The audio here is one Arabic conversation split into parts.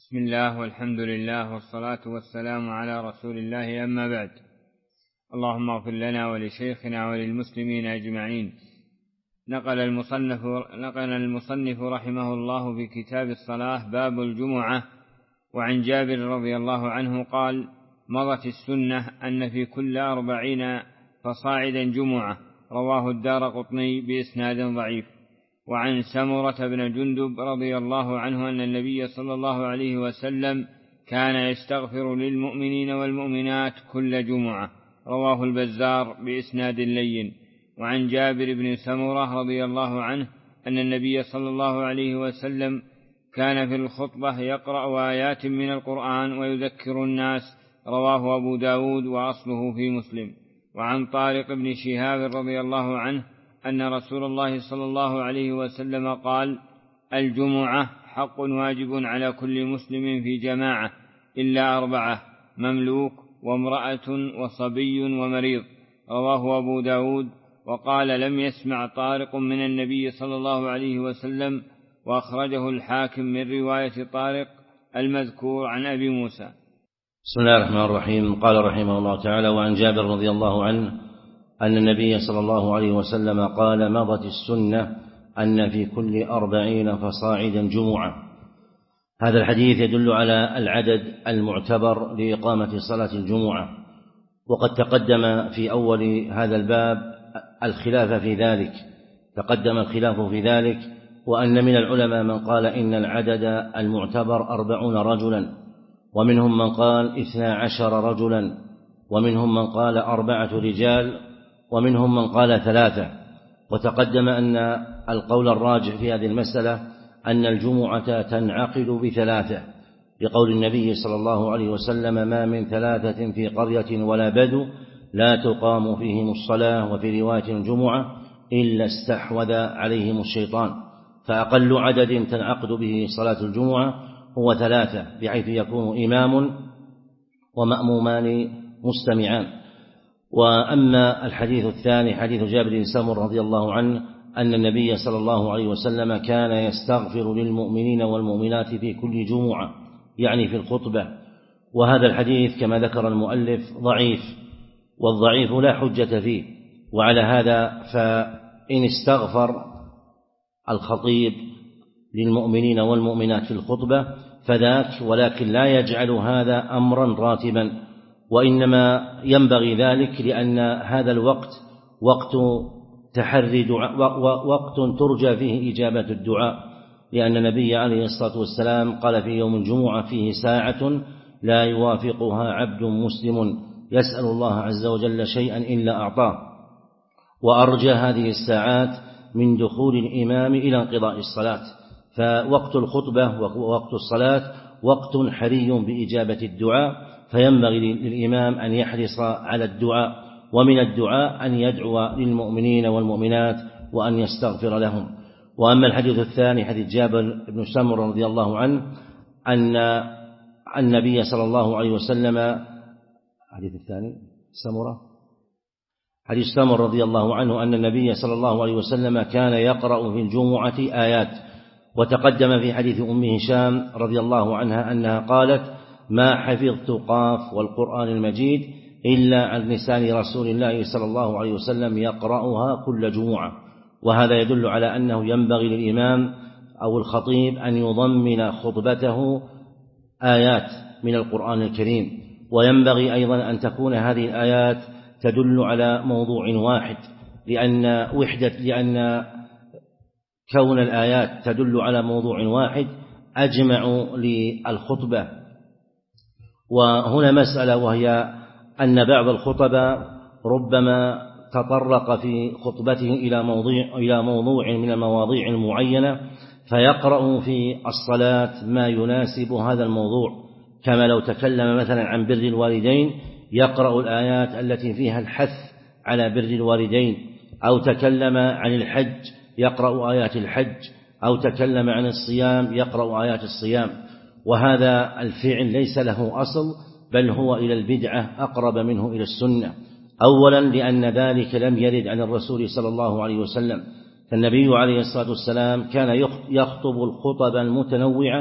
بسم الله والحمد لله والصلاة والسلام على رسول الله، أما بعد. اللهم اغفر لنا ولشيخنا وللمسلمين أجمعين. نقل المصنف رحمه الله في كتاب الصلاة باب الجمعة. وعن جابر رضي الله عنه قال: مضت السنة أن في كل 40 فصاعدا جمعة. رواه الدارقطني بإسناد ضعيف. وعن سمرة بن جندب رضي الله عنه أن النبي صلى الله عليه وسلم كان يستغفر للمؤمنين والمؤمنات كل جمعة. رواه البزار بإسناد لين. وعن جابر بن سمرة رضي الله عنه أن النبي صلى الله عليه وسلم كان في الخطبة يقرأ آيات من القرآن ويذكر الناس. رواه أبو داود وأصله في مسلم. وعن طارق بن شهاب رضي الله عنه أن رسول الله صلى الله عليه وسلم قال: الجمعة حق واجب على كل مسلم في جماعة إلا 4: مملوك وامرأة وصبي ومريض. رواه أبو داود. وقال: لم يسمع طارق من النبي صلى الله عليه وسلم. وأخرجه الحاكم من رواية طارق المذكور عن أبي موسى. بسم الله الرحمن الرحيم. قال رحمه الله تعالى: وعن جابر رضي الله عنه أن النبي صلى الله عليه وسلم قال: مضت السنة أن في كل 40 فصاعدا جمعة. هذا الحديث يدل على العدد المعتبر لإقامة صلاة الجمعة، وقد تقدم في أول هذا الباب الخلاف في ذلك، وأن من العلماء من قال إن العدد المعتبر 40 رجلا، ومنهم من قال 12 رجلا، ومنهم من قال 4 رجال، ومنهم من قال 3. وتقدم أن القول الراجح في هذه المسألة أن الجمعة تنعقد ب3، لقول النبي صلى الله عليه وسلم: ما من 3 في قرية ولا بدو لا تقام فيهم الصلاة، وفي رواية الجمعة، إلا استحوذ عليهم الشيطان. فأقل عدد تنعقد به صلاة الجمعة هو 3، بحيث يكون إمام ومأمومان مستمعان. وأما الحديث الثاني حديث جابر بن سمرة رضي الله عنه أن النبي صلى الله عليه وسلم كان يستغفر للمؤمنين والمؤمنات في كل جمعة، يعني في الخطبة. وهذا الحديث كما ذكر المؤلف ضعيف، والضعيف لا حجة فيه. وعلى هذا فإن استغفر الخطيب للمؤمنين والمؤمنات في الخطبة فذاك، ولكن لا يجعل هذا أمرا راتبا، وإنما ينبغي ذلك لأن هذا الوقت وقت تحري وقت ترجى فيه إجابة الدعاء، لأن النبي عليه الصلاة والسلام قال في يوم الجمعة: فيه ساعة لا يوافقها عبد مسلم يسأل الله عز وجل شيئا إلا أعطاه. وأرجى هذه الساعات من دخول الإمام إلى انقضاء الصلاة. فوقت الخطبة ووقت الصلاة وقت حري بإجابة الدعاء، فينبغي للإمام أن يحرص على الدعاء، ومن الدعاء أن يدعو للمؤمنين والمؤمنات وأن يستغفر لهم. وأما الحديث الثاني حديث جابر بن سمرة رضي الله عنه أن النبي صلى الله عليه وسلم حديث سمرة رضي الله عنه أن النبي صلى الله عليه وسلم كان يقرأ في الجمعة آيات. وتقدم في حديث أم هشام رضي الله عنها أنها قالت: ما حفظت قاف والقرآن المجيد إلا عن لسان رسول الله صلى الله عليه وسلم يقرأها كل جمعة. وهذا يدل على أنه ينبغي للإمام أو الخطيب أن يضمن خطبته آيات من القرآن الكريم، وينبغي أيضا أن تكون هذه الآيات تدل على موضوع واحد، لأن كون الآيات تدل على موضوع واحد أجمع للخطبة. وهنا مسألة، وهي أن بعض الخطباء ربما تطرق في خطبته إلى موضوع من المواضيع المعينة، فيقرأ في الصلاة ما يناسب هذا الموضوع، كما لو تكلم مثلا عن بر الوالدين يقرأ الآيات التي فيها الحث على بر الوالدين، أو تكلم عن الحج يقرأ آيات الحج، أو تكلم عن الصيام يقرأ آيات الصيام. وهذا الفعل ليس له أصل، بل هو إلى البدعة أقرب منه إلى السنة. أولا لأن ذلك لم يرد عن الرسول صلى الله عليه وسلم، فالنبي عليه الصلاة والسلام كان يخطب الخطب المتنوعة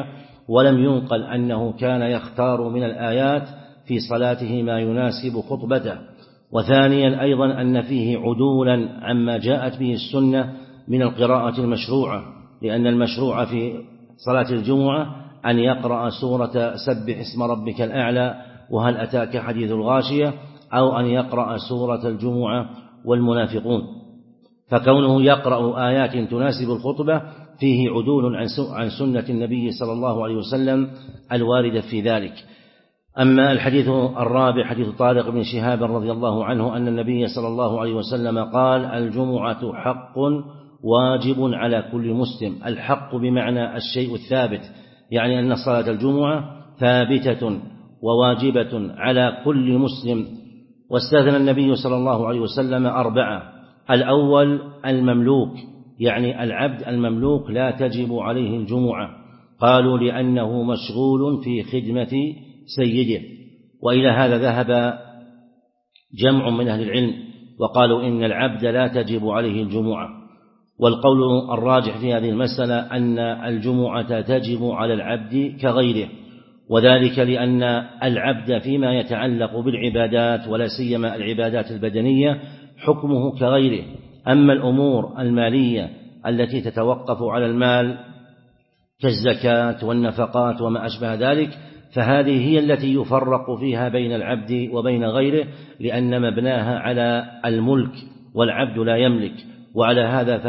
ولم ينقل أنه كان يختار من الآيات في صلاته ما يناسب خطبته. وثانيا أيضا أن فيه عدولا عما جاءت به السنة من القراءة المشروعة، لأن المشروع في صلاة الجمعة أن يقرأ سورة سبح اسم ربك الأعلى وهل أتاك حديث الغاشية، أو أن يقرأ سورة الجمعة والمنافقون. فكونه يقرأ آيات تناسب الخطبة فيه عدول عن سنة النبي صلى الله عليه وسلم الواردة في ذلك. أما الحديث الرابع حديث طارق بن شهاب رضي الله عنه أن النبي صلى الله عليه وسلم قال: الجمعة حق واجب على كل مسلم. الحق بمعنى الشيء الثابت، يعني أن صلاة الجمعة ثابتة وواجبة على كل مسلم. واستثنى النبي صلى الله عليه وسلم 4: الأول المملوك، يعني العبد المملوك لا تجب عليه الجمعة، قالوا لأنه مشغول في خدمة سيده. وإلى هذا ذهب جمع من أهل العلم وقالوا إن العبد لا تجب عليه الجمعة. والقول الراجح في هذه المسألة أن الجمعة تجب على العبد كغيره، وذلك لأن العبد فيما يتعلق بالعبادات ولا سيما العبادات البدنية حكمه كغيره. أما الأمور المالية التي تتوقف على المال كالزكاة والنفقات وما أشبه ذلك فهذه هي التي يفرق فيها بين العبد وبين غيره، لأن مبناها على الملك والعبد لا يملك. وعلى هذا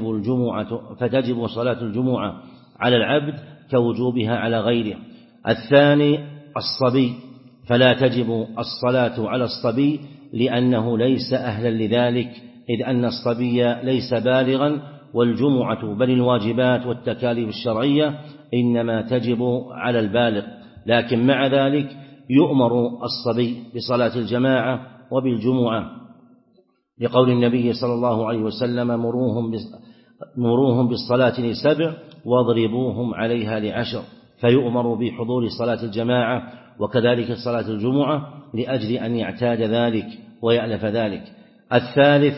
فتجب صلاة الجمعة على العبد كوجوبها على غيره. الثاني الصبي، فلا تجب الصلاة على الصبي لأنه ليس أهلا لذلك، إذ أن الصبي ليس بالغا، والجمعة بل الواجبات والتكاليف الشرعية إنما تجب على البالغ. لكن مع ذلك يؤمر الصبي بصلاة الجماعة وبالجمعة، لقول النبي صلى الله عليه وسلم: مروهم بالصلاة ل7 واضربوهم عليها ل10. فيؤمر بحضور صلاة الجماعة وكذلك صلاة الجمعة لأجل أن يعتاد ذلك ويألف ذلك. الثالث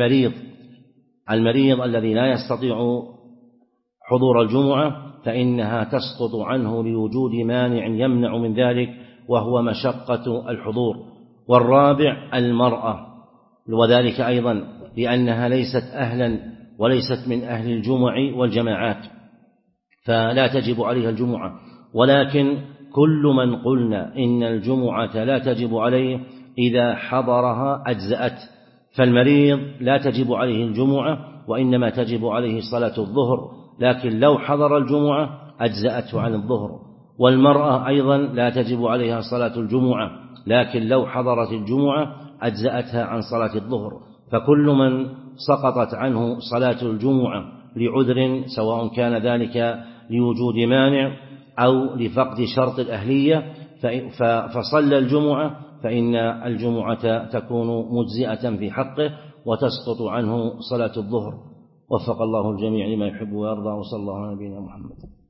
المريض الذي لا يستطيع حضور الجمعة فإنها تسقط عنه لوجود مانع يمنع من ذلك وهو مشقة الحضور. والرابع المرأة، وذلك أيضا لأنها ليست أهلا وليست من أهل الجمع والجماعات فلا تجب عليها الجمعة. ولكن كل من قلنا إن الجمعة لا تجب عليه إذا حضرها أجزأت. فالمريض لا تجب عليه الجمعة وإنما تجب عليه صلاة الظهر، لكن لو حضر الجمعة أجزأته عن الظهر. والمرأة أيضا لا تجب عليها صلاة الجمعة، لكن لو حضرت الجمعة أجزأتها عن صلاة الظهر. فكل من سقطت عنه صلاة الجمعة لعذر، سواء كان ذلك لوجود مانع أو لفقد شرط الأهلية، فصلى الجمعة فإن الجمعة تكون مجزئة في حقه وتسقط عنه صلاة الظهر. وفق الله الجميع لما يحب ويرضى، وصلى الله على نبينا محمد.